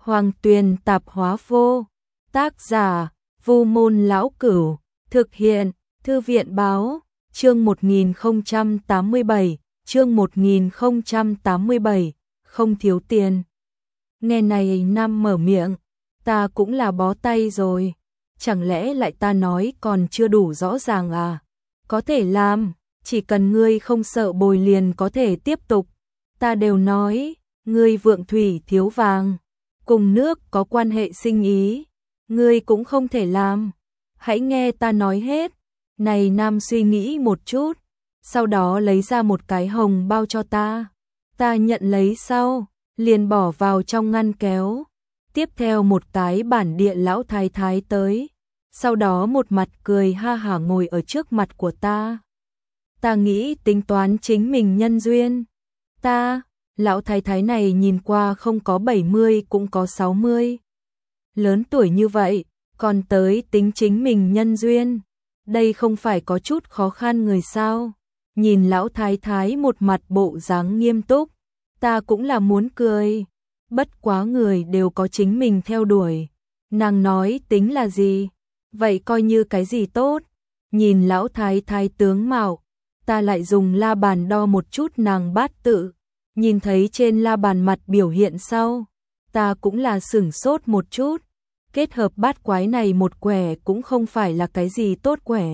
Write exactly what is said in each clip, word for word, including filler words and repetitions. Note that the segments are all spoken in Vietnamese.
Hoàng Tuyền Tạp Hóa Vô. Tác giả: Vu Môn Lão Cửu. Thực hiện: Thư viện Báo. Chương một nghìn không trăm tám mươi bảy, chương một nghìn không trăm tám mươi bảy, không thiếu tiền. Nghe này Nam mở miệng, ta cũng là bó tay rồi. Chẳng lẽ lại ta nói còn chưa đủ rõ ràng à? Có thể làm, chỉ cần ngươi không sợ bồi liền có thể tiếp tục. Ta đều nói, ngươi vượng thủy thiếu vàng, cùng nước có quan hệ sinh ý, ngươi cũng không thể làm. Hãy nghe ta nói hết. Này Nam suy nghĩ một chút, sau đó lấy ra một cái hồng bao cho ta. Ta nhận lấy sau, liền bỏ vào trong ngăn kéo. Tiếp theo một cái bản địa lão thái thái tới, sau đó một mặt cười ha hả ngồi ở trước mặt của ta. Ta nghĩ tính toán chính mình nhân duyên. Ta, lão thái thái này nhìn qua không có bảy mươi cũng có sáu mươi. Lớn tuổi như vậy, còn tới tính chính mình nhân duyên. Đây không phải có chút khó khăn người sao? Nhìn lão thái thái một mặt bộ dáng nghiêm túc, ta cũng là muốn cười. Bất quá người đều có chính mình theo đuổi. Nàng nói tính là gì? Vậy coi như cái gì tốt? Nhìn lão thái thái tướng mạo, ta lại dùng la bàn đo một chút nàng bát tự. Nhìn thấy trên la bàn mặt biểu hiện sau, ta cũng là sửng sốt một chút. Kết hợp bát quái này một quẻ cũng không phải là cái gì tốt quẻ.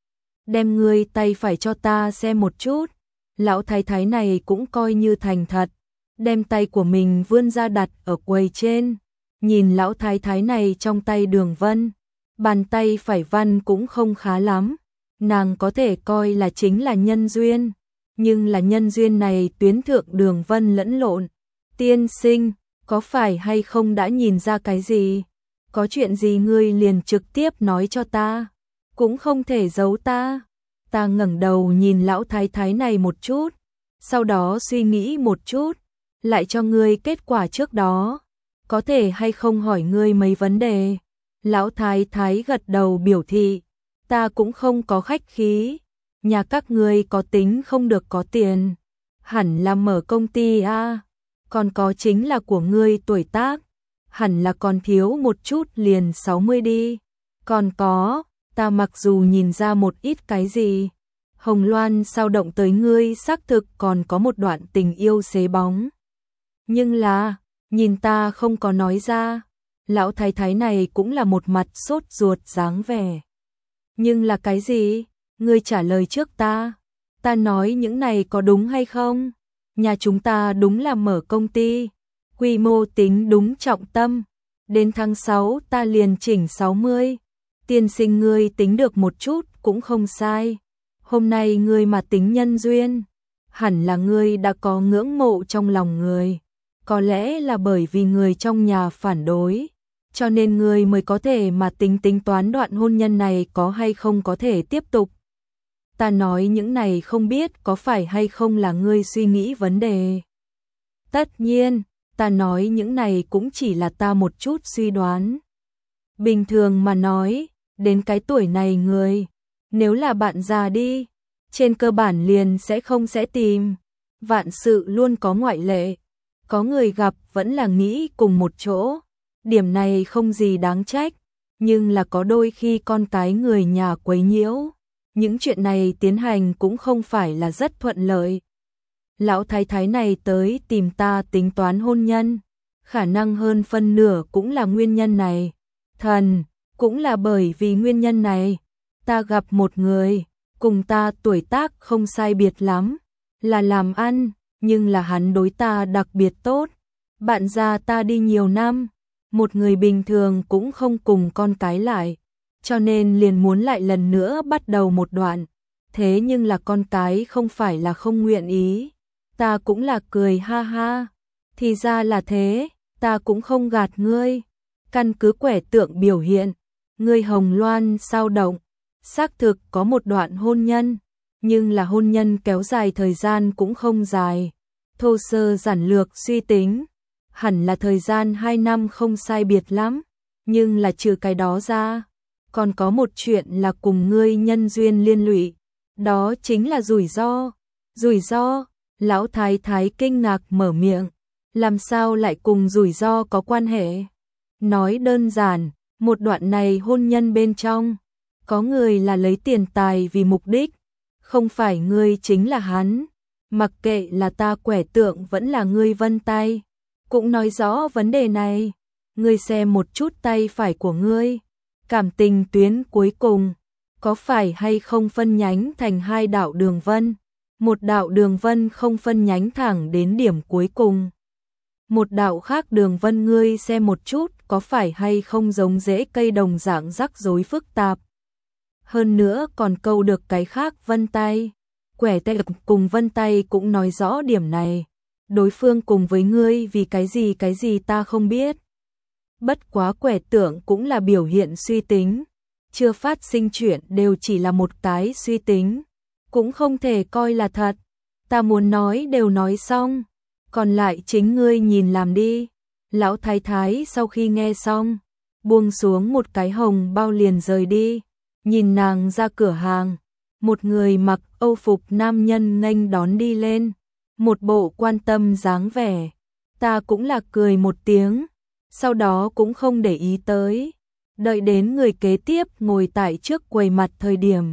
Đem ngươi tay phải cho ta xem một chút. Lão thái thái này cũng coi như thành thật, đem tay của mình vươn ra đặt ở quầy trên. Nhìn lão thái thái này trong tay đường vân, bàn tay phải văn cũng không khá lắm. Nàng có thể coi là chính là nhân duyên, nhưng là nhân duyên này tuyến thượng đường vân lẫn lộn. Tiên sinh, có phải hay không đã nhìn ra cái gì? Có chuyện gì ngươi liền trực tiếp nói cho ta, cũng không thể giấu ta. Ta ngẩng đầu nhìn lão thái thái này một chút, sau đó suy nghĩ một chút, lại cho ngươi kết quả trước đó. Có thể hay không hỏi ngươi mấy vấn đề? Lão thái thái gật đầu biểu thị, ta cũng không có khách khí. Nhà các ngươi có tính không được có tiền, hẳn là mở công ty a, còn có chính là của ngươi tuổi tác, hẳn là còn thiếu một chút liền sáu mươi đi. Còn có, ta mặc dù nhìn ra một ít cái gì, Hồng Loan sao động tới ngươi xác thực còn có một đoạn tình yêu xế bóng. Nhưng là, nhìn ta không có nói ra. Lão thái thái này cũng là một mặt sốt ruột dáng vẻ. Nhưng là cái gì? Ngươi trả lời trước ta. Ta nói những này có đúng hay không? Nhà chúng ta đúng là mở công ty, quy mô tính đúng trọng tâm. Đến tháng sáu ta liền chỉnh sáu mươi. Tiên sinh ngươi tính được một chút cũng không sai. Hôm nay ngươi mà tính nhân duyên, hẳn là ngươi đã có ngưỡng mộ trong lòng người. Có lẽ là bởi vì người trong nhà phản đối, cho nên ngươi mới có thể mà tính tính toán đoạn hôn nhân này có hay không có thể tiếp tục. Ta nói những này không biết có phải hay không là ngươi suy nghĩ vấn đề. Tất nhiên, ta nói những này cũng chỉ là ta một chút suy đoán. Bình thường mà nói, đến cái tuổi này người, nếu là bạn già đi, trên cơ bản liền sẽ không sẽ tìm. Vạn sự luôn có ngoại lệ. Có người gặp vẫn là nghĩ cùng một chỗ. Điểm này không gì đáng trách. Nhưng là có đôi khi con cái người nhà quấy nhiễu, những chuyện này tiến hành cũng không phải là rất thuận lợi. Lão thái thái này tới tìm ta tính toán hôn nhân, khả năng hơn phân nửa cũng là nguyên nhân này. Thần, cũng là bởi vì nguyên nhân này, ta gặp một người, cùng ta tuổi tác không sai biệt lắm, là làm ăn, nhưng là hắn đối ta đặc biệt tốt. Bạn già ta đi nhiều năm, một người bình thường cũng không cùng con cái lại, cho nên liền muốn lại lần nữa bắt đầu một đoạn. Thế nhưng là con cái không phải là không nguyện ý. Ta cũng là cười ha ha. Thì ra là thế, ta cũng không gạt ngươi. Căn cứ quẻ tượng biểu hiện, ngươi Hồng Loan sao động, xác thực có một đoạn hôn nhân, nhưng là hôn nhân kéo dài thời gian cũng không dài. Thô sơ giản lược suy tính, hẳn là thời gian hai năm không sai biệt lắm, nhưng là trừ cái đó ra, còn có một chuyện là cùng ngươi nhân duyên liên lụy, đó chính là rủi ro. Rủi ro? Lão thái thái kinh ngạc mở miệng. làm sao lại cùng rủi ro có quan hệ? Nói đơn giản, một đoạn này hôn nhân bên trong, có người là lấy tiền tài vì mục đích, không phải ngươi chính là hắn, mặc kệ là ta Quẻ Tượng vẫn là ngươi Vân Tay, cũng nói rõ vấn đề này, ngươi xem một chút tay phải của ngươi, cảm tình tuyến cuối cùng, có phải hay không phân nhánh thành hai đạo đường vân, một đạo đường vân không phân nhánh thẳng đến điểm cuối cùng. Một đạo khác đường vân ngươi xem một chút có phải hay không giống rễ cây đồng dạng rắc rối phức tạp. Hơn nữa còn câu được cái khác Vân Tay. Quẻ Tượng cùng Vân Tay cũng nói rõ điểm này. Đối phương cùng với ngươi vì cái gì cái gì ta không biết. Bất quá Quẻ Tượng cũng là biểu hiện suy tính. Chưa phát sinh chuyện đều chỉ là một cái suy tính. Cũng không thể coi là thật. Ta muốn nói đều nói xong. Còn lại chính ngươi nhìn làm đi. Lão thái thái sau khi nghe xong, buông xuống một cái hồng bao liền rời đi. Nhìn nàng ra cửa hàng, một người mặc âu phục nam nhân nghênh đón đi lên, một bộ quan tâm dáng vẻ. Ta cũng là cười một tiếng, sau đó cũng không để ý tới. Đợi đến người kế tiếp ngồi tại trước quầy mặt thời điểm.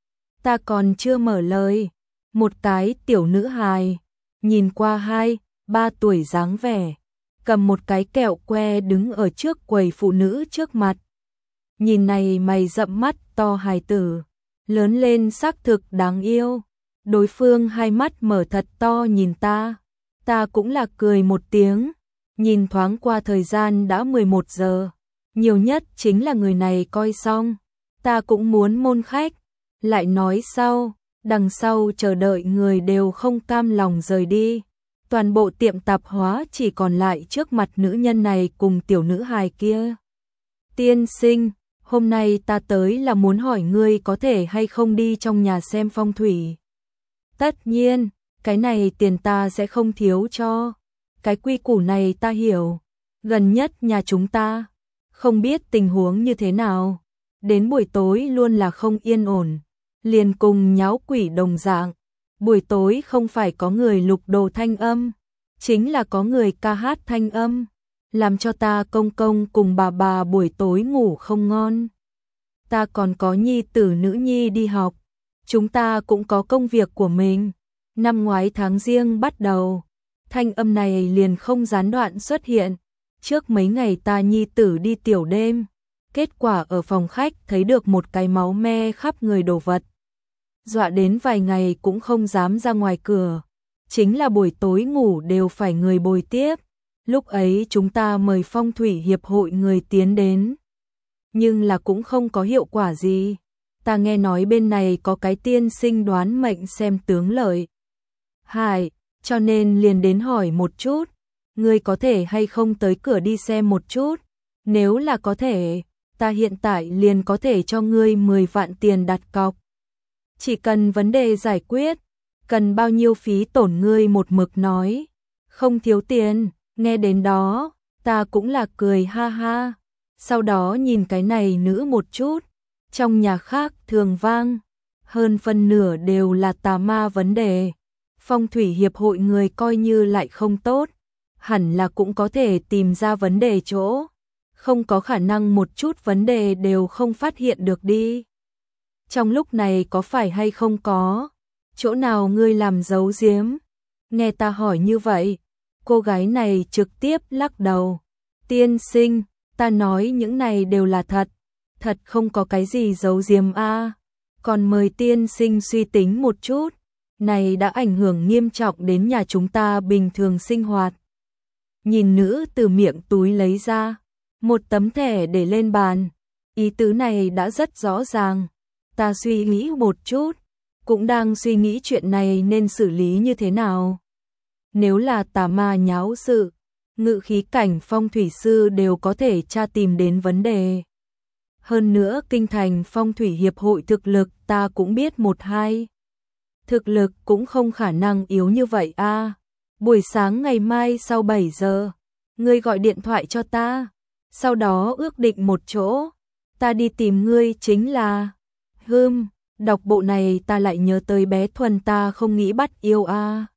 Ta còn chưa mở lời, một cái tiểu nữ hài, nhìn qua hai, ba tuổi dáng vẻ, cầm một cái kẹo que đứng ở trước quầy phụ nữ trước mặt. Nhìn này mày rậm mắt to hài tử, lớn lên xác thực đáng yêu. Đối phương hai mắt mở thật to nhìn ta, ta cũng là cười một tiếng. Nhìn thoáng qua thời gian đã mười một giờ, nhiều nhất chính là người này coi xong, ta cũng muốn môn khách. Lại nói sau, đằng sau chờ đợi người đều không cam lòng rời đi. Toàn bộ tiệm tạp hóa chỉ còn lại trước mặt nữ nhân này cùng tiểu nữ hài kia. Tiên sinh, hôm nay ta tới là muốn hỏi ngươi có thể hay không đi trong nhà xem phong thủy. Tất nhiên, cái này tiền ta sẽ không thiếu cho. Cái quy củ này ta hiểu. Gần nhất nhà chúng ta, không biết tình huống như thế nào. Đến buổi tối luôn là không yên ổn. Liền cùng nháo quỷ đồng dạng. Buổi tối không phải có người lục đồ thanh âm, chính là có người ca hát thanh âm, làm cho ta công công cùng bà bà buổi tối ngủ không ngon. Ta còn có nhi tử nữ nhi đi học, chúng ta cũng có công việc của mình. Năm ngoái tháng Giêng bắt đầu, thanh âm này liền không gián đoạn xuất hiện. Trước mấy ngày ta nhi tử đi tiểu đêm, kết quả ở phòng khách thấy được một cái máu me khắp người đồ vật. Dọa đến vài ngày cũng không dám ra ngoài cửa, chính là buổi tối ngủ đều phải người bồi tiếp. Lúc ấy chúng ta mời phong thủy hiệp hội người tiến đến, nhưng là cũng không có hiệu quả gì. Ta nghe nói bên này có cái tiên sinh đoán mệnh xem tướng lợi hại, cho nên liền đến hỏi một chút, ngươi có thể hay không tới cửa đi xem một chút. Nếu là có thể, ta hiện tại liền có thể cho ngươi mười vạn tiền đặt cọc. Chỉ cần vấn đề giải quyết, cần bao nhiêu phí tổn ngươi một mực nói, không thiếu tiền. Nghe đến đó, ta cũng là cười ha ha. Sau đó nhìn cái này nữ một chút, trong nhà khác thường vang, hơn phân nửa đều là tà ma vấn đề. Phong thủy hiệp hội người coi như lại không tốt, hẳn là cũng có thể tìm ra vấn đề chỗ, không có khả năng một chút vấn đề đều không phát hiện được đi. Trong lúc này có phải hay không có chỗ nào ngươi làm giấu giếm? Nghe ta hỏi như vậy, cô gái này trực tiếp lắc đầu. Tiên sinh, ta nói những này đều là thật, thật không có cái gì giấu giếm a. Còn mời tiên sinh suy tính một chút, này đã ảnh hưởng nghiêm trọng đến nhà chúng ta bình thường sinh hoạt. Nhìn nữ từ miệng túi lấy ra một tấm thẻ để lên bàn, ý tứ này đã rất rõ ràng. Ta suy nghĩ một chút, cũng đang suy nghĩ chuyện này nên xử lý như thế nào. Nếu là tà ma nháo sự, ngự khí cảnh phong thủy sư đều có thể tra tìm đến vấn đề. Hơn nữa kinh thành phong thủy hiệp hội thực lực ta cũng biết một hai. Thực lực cũng không khả năng yếu như vậy a. À. Buổi sáng ngày mai sau bảy giờ, ngươi gọi điện thoại cho ta, sau đó ước định một chỗ, ta đi tìm ngươi chính là. Hừm, đọc bộ này ta lại nhớ tới bé Thuần ta không nghĩ bắt yêu a. À.